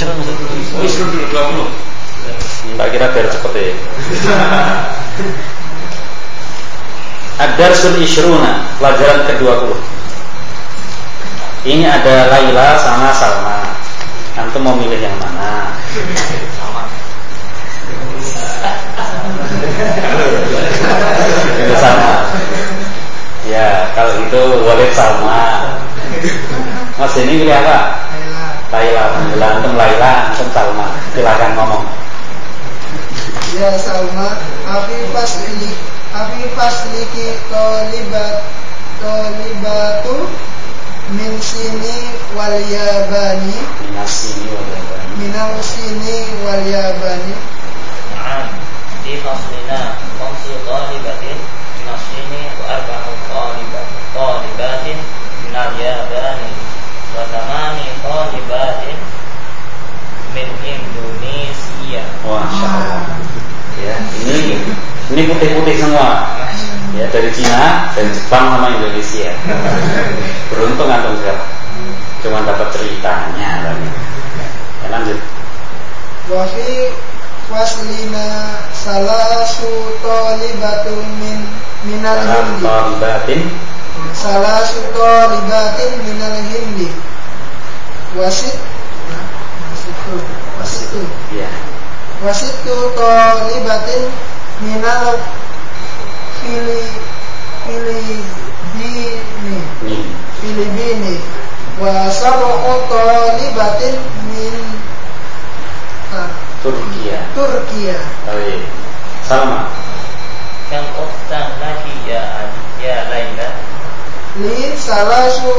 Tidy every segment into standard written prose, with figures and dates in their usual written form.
Isrun 20. Tak kira biar cepet ya. Ad-Darsul Ishruna, pelajaran ke-20. Ini ada Laila sama Salma. Antum mau milih yang mana? Itu Salma. Ya, kalau itu Walid Salma. Mas ini pilih apa? Laila. Antum Laila, antum Salma. Silakan ngomong. Ya Salma, Afi fasliki tolibatu min sini wal yabani. Minal sini wal yabani. Na'am, di faslina khamsu talibatin minal sini wa arba'u talibatin minal yabani wa thamani talibatin min Indonesia. Masya Allah. Ya, ini putih-putih semua. Ya, dari Cina, dari Jepang sama Indonesia. Beruntung antum sekarang. Cuma dapat ceritanya tadi. Ya, lanjut. Wa fi waslina salasu talibatun minal hindi. Salasu talibatin minal hindi. Wasitu. Ya. Wasitu talibatin minal Filipini wa sab'u talibatin min Turkiya. Baik. Salma. Kam ukhtan laki ya Laila? Li salasu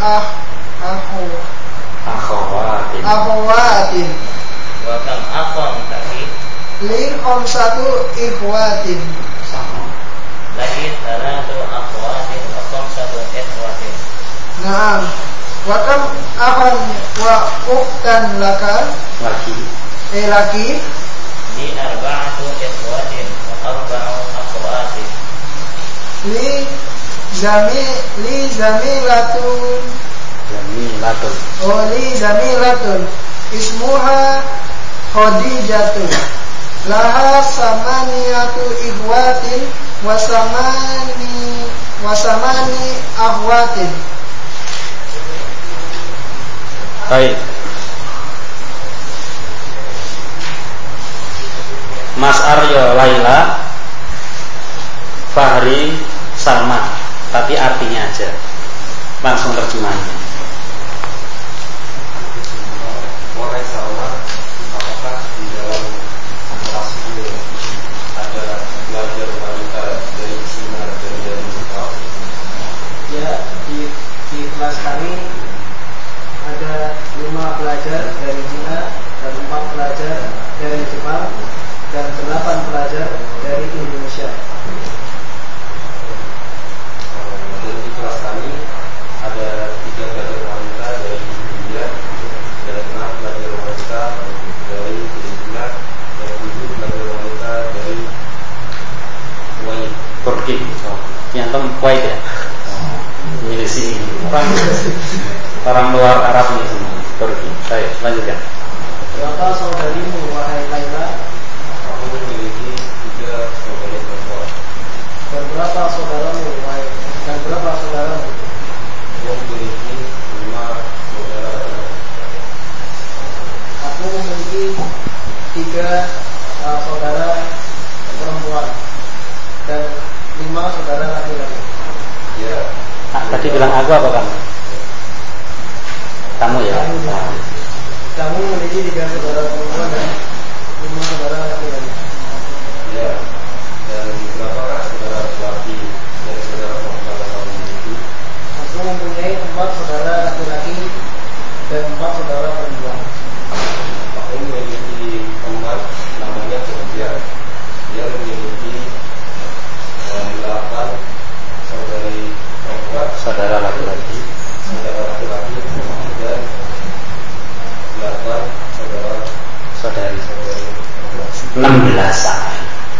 akhawatin. Wa kam akhwan laki? Li khamsatu ikhwatin. Sama. Laki salatu akhwatin wa khamsatu ikhwatin. Naam. Wa kam akhan wa ukhtan laka? Laki. Li arba'atu ikhwatin wa arba'u akhwatin. Li zamilatun ismuha Khadijatu laha samaniyatu ikhwatin wa samani akhwatin. Baik. Mas Aryo Laila, Fahri Salma, tapi artinya aja. Langsung terjemahnya. Wahai Salma, apakah di dalam kelas ini ada pelajar wanita dari Cina dan dari Jepang? Ya, di kelas kami ada 5 pelajar dari Cina dan 4 pelajar dari Jepang dan 8 pelajar dari Indonesia. Dan di kelas kami ada 3 pelajar wanita dari India dan 6 pelajar wanita dari Filipina dan 7 pelajar wanita dari Kuwait. Turki. Yang Kuwait ya. Milih sini. Orang luar Arab ini semua. Turki. Baik, lanjutkan. Berapa saudarimu wahai Laila? Aku memiliki 3 saudari perempuan. Dan berapa saudaramu wahai? Dan berapa saudaramu? Aku memiliki 5 saudara laki-laki. Aku memiliki 3 saudara perempuan dan 5 saudara laki-laki. Ya. Tadi bilang aku apa kamu? Kamu ya. Kamu memiliki 3 saudara perempuan dan 5 saudara laki-laki. Ya. Dan berapakah saudara laki dan saudara perempuan yang kamu miliki? Aku mempunyai 4 saudara laki-laki dan 4 saudara perempuan. Aku memiliki teman namanya Sofia. Dia memiliki 8 saudari perempuan, Saudara laki-laki dan 8 saudari saudari perempuan. 16 sama.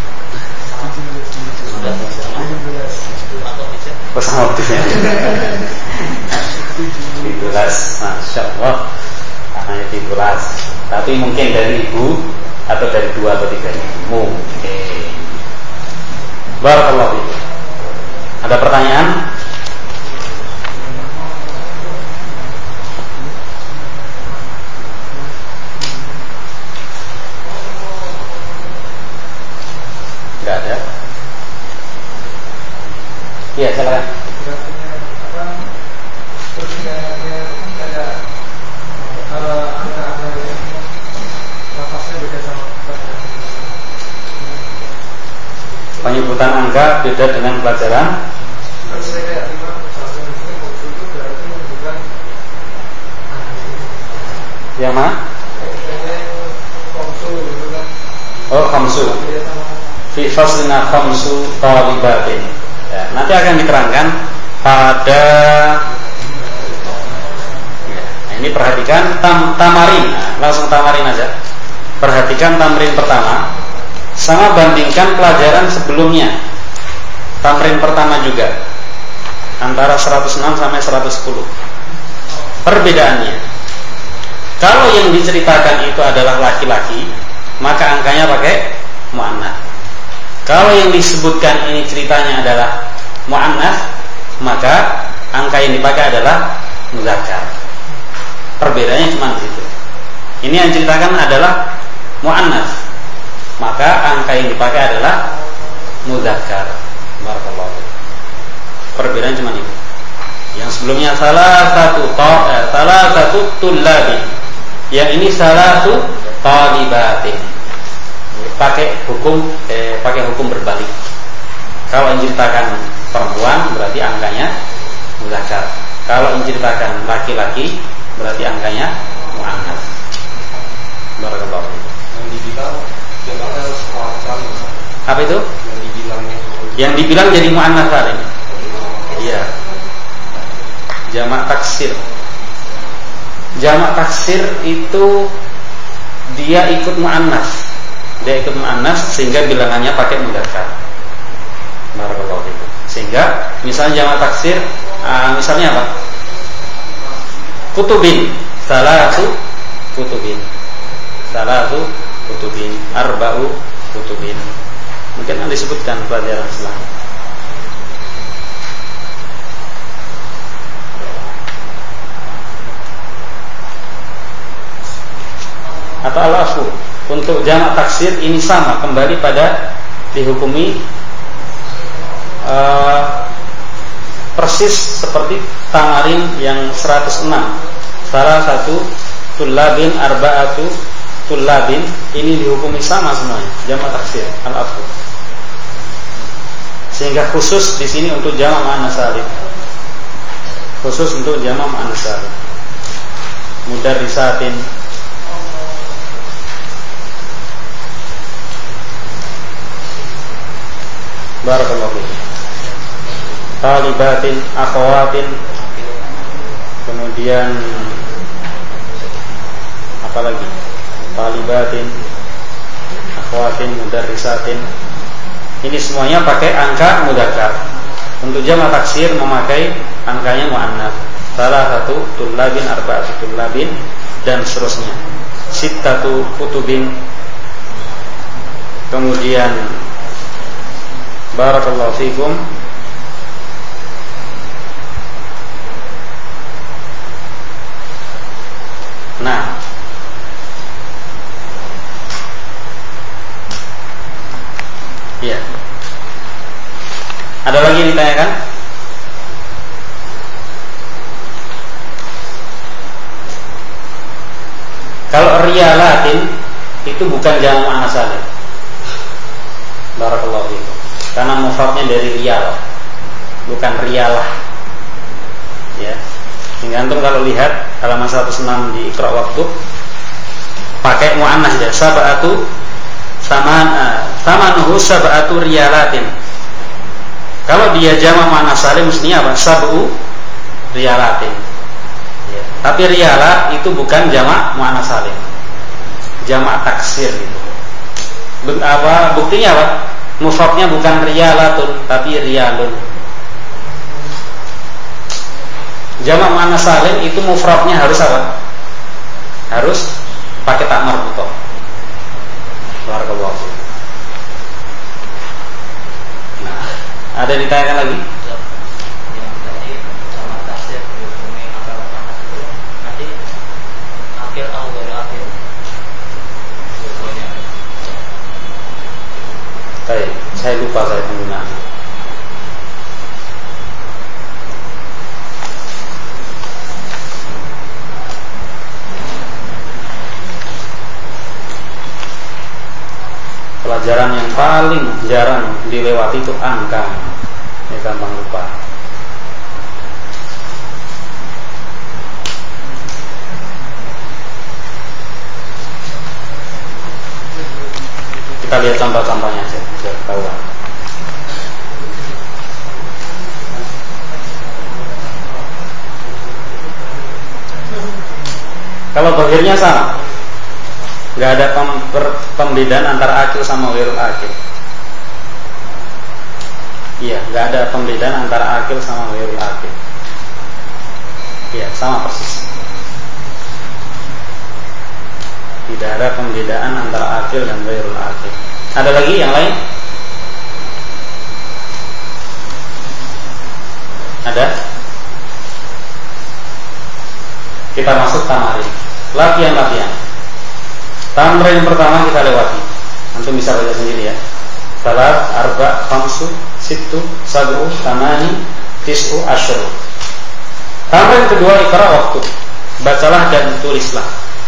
Bersama waktunya 17. Masya Allah. Anaknya 17. Tapi mungkin dari ibu atau dari 2 atau 3-nya. Mungkin. Barakallahu fiik. Ada pertanyaan? Enggak ada. Iya, silakan. Penyebutan angka beda dengan pelajaran. Yang mana? Oh, khamsu. Fi faslina khamsu talibatin. Ya, nanti akan diterangkan pada ini perhatikan tamarin. Langsung tamarin aja. Perhatikan tamrin pertama sama bandingkan pelajaran sebelumnya. Tamrin pertama juga antara 106 sampai 110. Perbedaannya, kalau yang diceritakan itu adalah laki-laki, maka angkanya pakai muannats. Kalau yang disebutkan ini ceritanya adalah muannats, maka angka yang dipakai adalah muzakkar. Perbedaannya cuma di situ. Ini yang ceritakan adalah muannats, maka angka yang dipakai adalah muzakkar. Barakallahu fiik. Perbedaan cuma itu. Yang sebelumnya salah satu tullabin. Yang ini salah satu talibatin. Pakai hukum berbalik. Kalau menceritakan perempuan berarti angkanya muzakkar. Kalau menceritakan laki-laki berarti angkanya muannats. Barakallahu fiik. Yang dibilang jangan sekolah kali. Apa itu? Yang dibilang jadi muannats saling. Iya. Jamak taksir. Jamak taksir itu dia ikut muannats. Dia ikut muannats sehingga bilangannya pakai mudzakkar. Barakallahu fiik. Sehingga misalnya jamak taksir misalnya apa? Kutubin, salatu kutubin. Salatu kutubin, arba'u kutubin. Mungkin akan disebutkan pelajaran selanjutnya. Atau al-afu untuk jamak taksir ini sama, kembali pada dihukumi persis seperti tamarin yang 106. Salah satu tullabin, arba'atu tullabin, ini dihukumi sama semuanya, jamak taksir al-afu. Sehingga khusus di sini untuk jamak muannats salim. Khusus untuk jamak muannats salim. Mudarrisatin. Barakallahu fiik. Talibatin, akhawatin. Kemudian apa lagi? Talibatin, akhwatin, mudarrisatin. Ini semuanya pakai angka mudzakkar. Untuk jamak taksir memakai angkanya muannats. Salah satu tullabin, arba'atu tullabin dan seterusnya. Sittatu kutubin. Kemudian barakallahu fikum. Nah, iya. Ada lagi yang ditanyakan? Kalau riyalatin itu bukan jamak muannats salim. Barakallahu fikum. Karena mufradnya dari riyal, bukan riyalah. Ya. Hingga antum kalau lihat halaman 106 di Iqra Waktu pakai muannats ya, sab'atu samanuhu sab'atu riyalatin. Kalau dia jamak muannats salim mestinya apa? Sab'u riyalatin. Ya. Tapi riyalah itu bukan jamak muannats salim. Jamak taksir gitu. Buktinya apa? Mufradnya bukan riyalatun tapi riyalun. Jamak muannats salim itu mufradnya harus apa? Harus pakai tak marbutoh. Barakallahu. Nah, ada yang ditanyakan lagi? Yang tadi sama tafsir dihukumi antara panas itu nanti akhir awal akhir. Saya lupa saya penggunaan. Pelajaran yang paling jarang dilewati itu angka. Ini gampang lupa. Kita lihat contoh-contohnya aja biar ketahuan. Kalau bahirnya sama, nggak ada pembedaan antara akil sama ghairul akil. Iya, nggak ada pembedaan antara akil sama ghairul akil. Iya, sama persis. Tidak ada pembedaan antara akil dan ghairul akil. Ada lagi yang lain? Ada? Kita masuk tamarin. Latihan-latihan. Tamrin yang pertama kita lewati. Antum bisa baca sendiri ya. Salat, arba, khamsu, sittu, sab'u, tamani, tis'u, asyru. Tamrin kedua ikra waktu. Bacalah dan tulislah.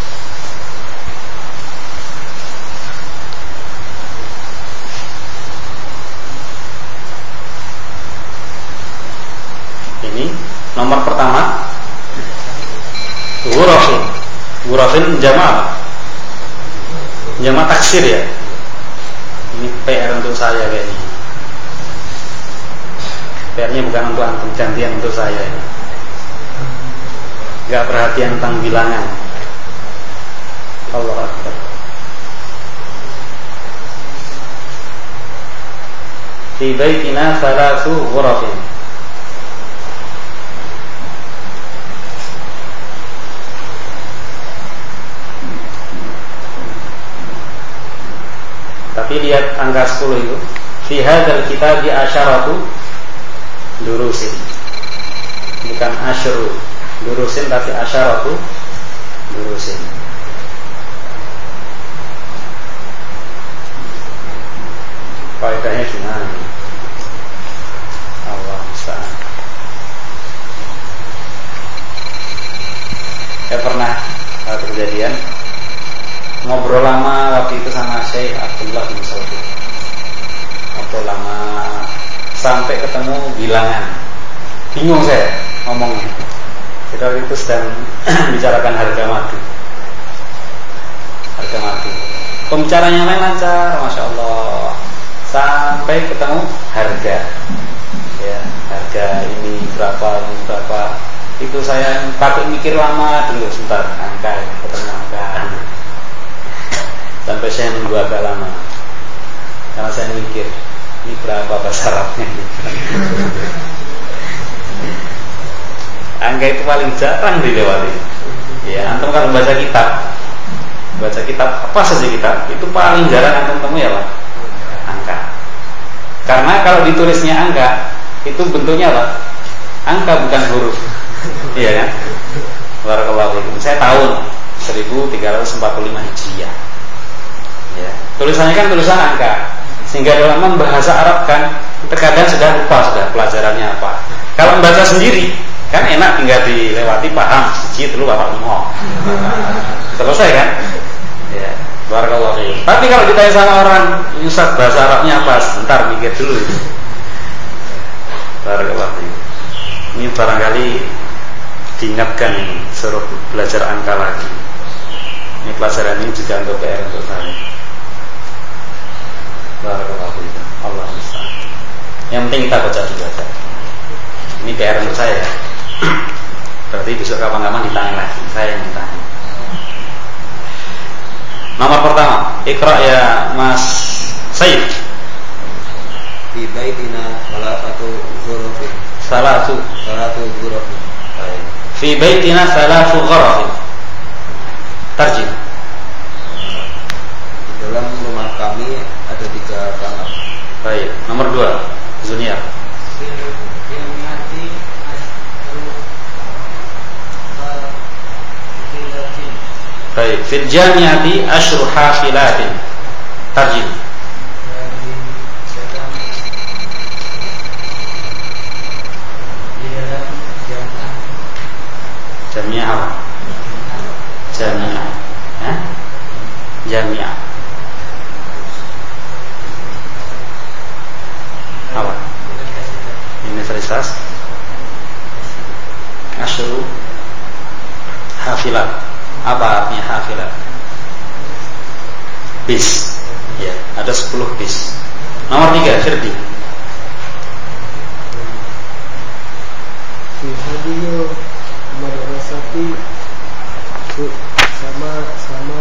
Ini nomor pertama. Ghurafin. Ghurafin jamaah. Jamaah taksir ya. Ini PR untuk saya kayaknya. PR-nya bukan untuk antum, gantian untuk saya ini. Gak perhatian tentang bilangan. Allah Akbar. Fi baitina thalathu ghurafin. Tapi lihat angka 10 itu. Fi hadzal kitabi asyaratu durusin. Bukan asyru durusin tapi asyaratu durusin. Faedahnya gimana nih? Allah musta'an. Ya pernah kejadian ngobrol lama waktu itu sama Syekh Abdullah bin Saudi. Ngobrol lama sampai ketemu bilangan. Bingung saya ngomongnya. Kita waktu itu sedang bicarakan harga madu. Harga madu. Pembicaranya main lancar, masya Allah. Sampai ketemu harga. Ya, harga ini berapa, ini berapa. Itu saya pakai mikir lama dulu sebentar. Angka, ketemu angka. Sampai saya nunggu agak lama karena saya mikir ini berapa bahasa Arabnya. Angka itu paling jarang dilewati. Ya, antum kalau baca kitab apa saja kitab itu paling jarang antum temui ya Pak? Angka. Karena kalau ditulisnya angka itu bentuknya apa? Angka bukan huruf. Iya kan? Barakallahu fiikum. Saya tahun 1345 Hijriah. Ya. Tulisannya kan tulisan angka, sehingga dalam membahasa Arab kan terkadang sudah lupa sudah pelajarannya apa. Kalau membaca sendiri kan enak, tinggal dilewati paham siji telu apa limo. Selesai kan? Ya, barakallahu fiik. Tapi kalau ditanya sama orang, Ustaz bahasa Arabnya apa? Sebentar mikir dulu. Barakallahu fiik. Ini barangkali diingatkan ini, suruh belajar angka lagi. Ini pelajaran ini juga untuk PR untuk saya. Barakallahu fiikum. Allah musta'an. Yang penting kita baca dulu aja. Ini PR untuk saya. Berarti besok kapan-kapan ditanya lagi. Saya yang ditanya. Nomor pertama, Iqra ya Mas Sayyid. Fi baitina salatu ghurafin. Salatu ghurafin. Fi baitina salatu ghurafin. Tarjim. ini ada 3 kamar. Baik, nomor 2 Zunia. Baik, fil jami'ati asyru hafilatin. Tarjim. Jami'ah apa? Jami'ah. Jami'ah. Apa? Universitas asyru hafilat. Apa artinya hafilat? Bis. Ya, ada 10 bis. Nomor 3 Firdi. Fi hadhihi madrasati sama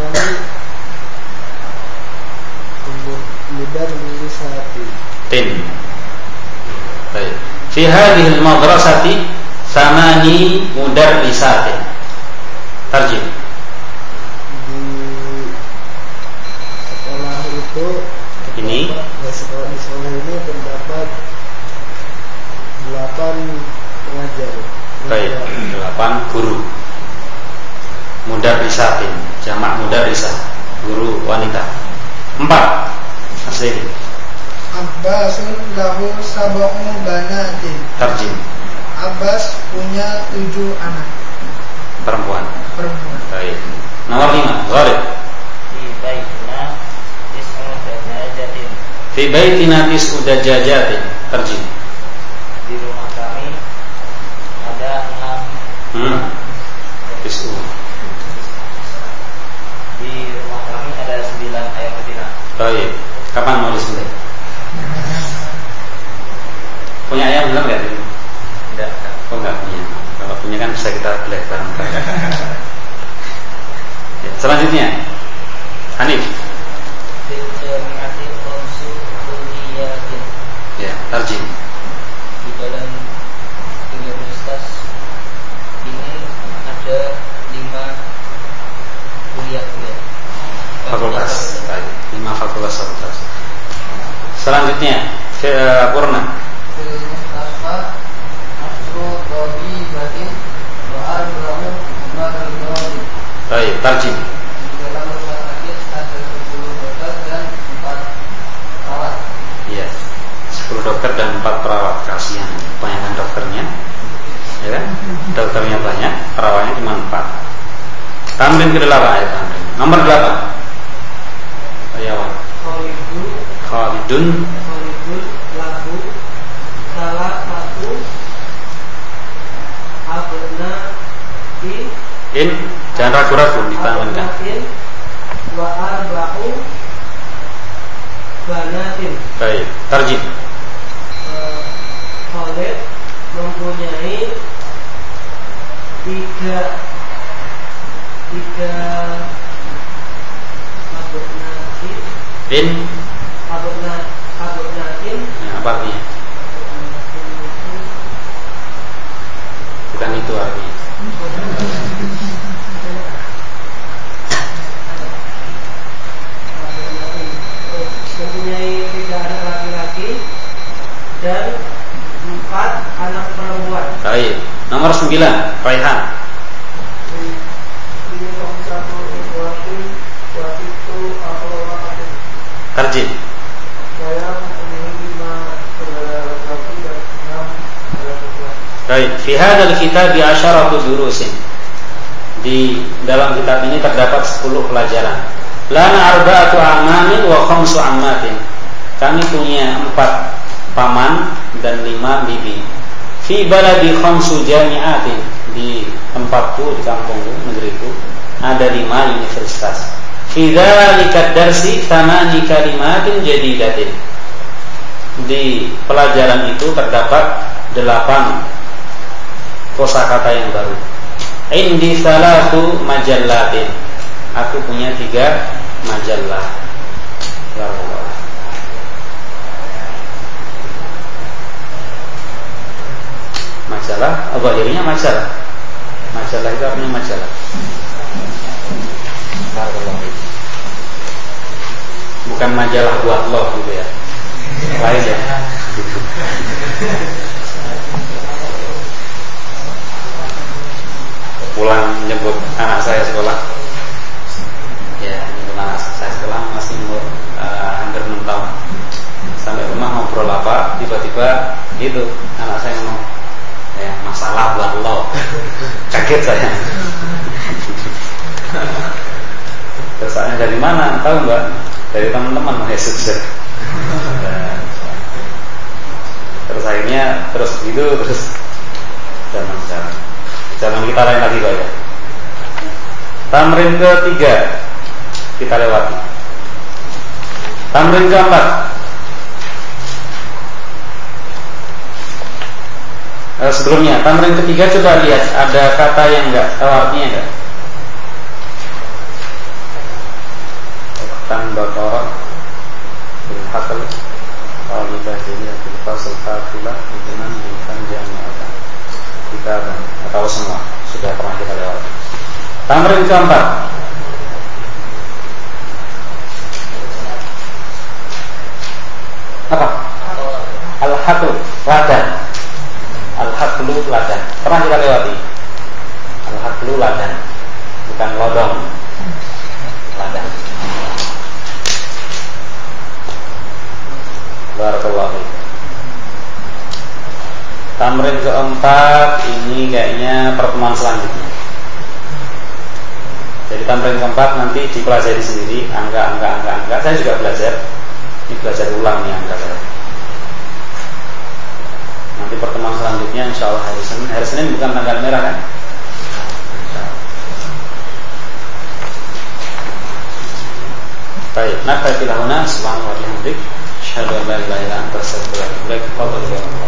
mudar lisati. Baik. Fi hadhihi madrasati thamani mudarrisatin. Tarjim. Di sekolah itu Ini di sekolah ini terdapat 8 pengajar. baik, 8 guru. Mudarrisatin, jamak mudarrisah, guru wanita. 4 Asli. Abbasun lahu sab'u banatin. Tarjim. Abbas punya 7 anak Perempuan. Baik. Nomor 5 Gharib. Fi baitina tis'u dajajatin. Tarjim. Di rumah kami ada 6 Tis'u. Di rumah kami ada 9 ayam betina. Baik. Kapan mau disembelih? Punya ayam benar nggak? Tidak. Oh nggak punya. Kalau punya kan bisa kita beli bareng. Ya, selanjutnya Hanif. Ya, tarjim. Di dalam universitas ini ada 5 kuliah-kuliah. Fakultas. Baik, 5 fakultas. Selanjutnya Purna. Fil Mustafa asru tabibatin wa arba'u mardatin. Baik, tarjim. Di dalam rumah sakit ada 10 dokter dan 4 perawat. Iya. 10 dokter dan 4 perawat. Kasihan kebanyakan dokternya. Ya kan? Dokternya banyak, perawatnya cuma 4. Tamrin ke-8 ayat tamrin. Nomor 8. Ayawan. Khalidun lahu salah satu abna in, jangan ragu-ragu ditanamkan. wa arba'u banatin. Baik, tarjim. Khalid mempunyai 3 abnatin. In, Abnatin. apa artinya? Bukan itu artinya. Mempunyai 3 anak laki-laki dan 4 anak perempuan. Baik, nomor 9 Raihan. Tarjim. Baik, fi hadzal kitab asyaratu durusin. Di dalam kitab ini terdapat 10 pelajaran. Lana arba'atu amamin wa khamsu ammatin. Kami punya 4 paman dan 5 bibi. Fi baladi khamsu jami'atin. Di tempatku, di kampungku, negeriku, ada 5 universitas. Fi dzalika darsi 8 kalimatin jadidatin. Di pelajaran itu terdapat 8 kosakata yang baru. Indi salatu majallatin. Aku punya 3 majallah. Majalah, zahirnya majalah. Majalah itu artinya majalah. bukan majalah buat lo gitu ya. Lain ya. Pulang nyebut anak saya sekolah. Ya, nyebut anak saya sekolah masih umur hampir 6 tahun. Sampai rumah ngobrol apa, tiba-tiba gitu anak saya ngomong, ya masalah buat lo. Kaget saya. Terus saya dari mana? Tahu nggak? Dari teman-teman Yesus. Terus akhirnya terus gitu terus zaman sekarang. Zaman kita lain lagi kok ya. Tamrin ketiga kita lewati. Tamrin keempat. Sebelumnya tamrin ketiga coba lihat ada kata yang enggak tahu artinya enggak? Baqarah bil haql qalibah jadi bil fasl faqilah dengan bukan jamaah kita tahu semua sudah pernah kita lewati. Tamrin keempat. Apa? Al-haql ladan. Al-haqlu ladan. Pernah kita lewati. Al-haqlu ladan. Bukan lodong. Ladan. Barakallahu. Tamrin keempat ini kayaknya pertemuan selanjutnya. Jadi tamrin keempat nanti dipelajari sendiri angka. Saya juga belajar. Ini belajar ulang nih angka saya. Nanti pertemuan selanjutnya insyaallah hari Senin. Hari Senin bukan tanggal merah kan? Baik, nakfilahuna subhanahu wa ta'ala. Asyhadu an la ilaha illa anta astaghfiruka wa atubu ilaik.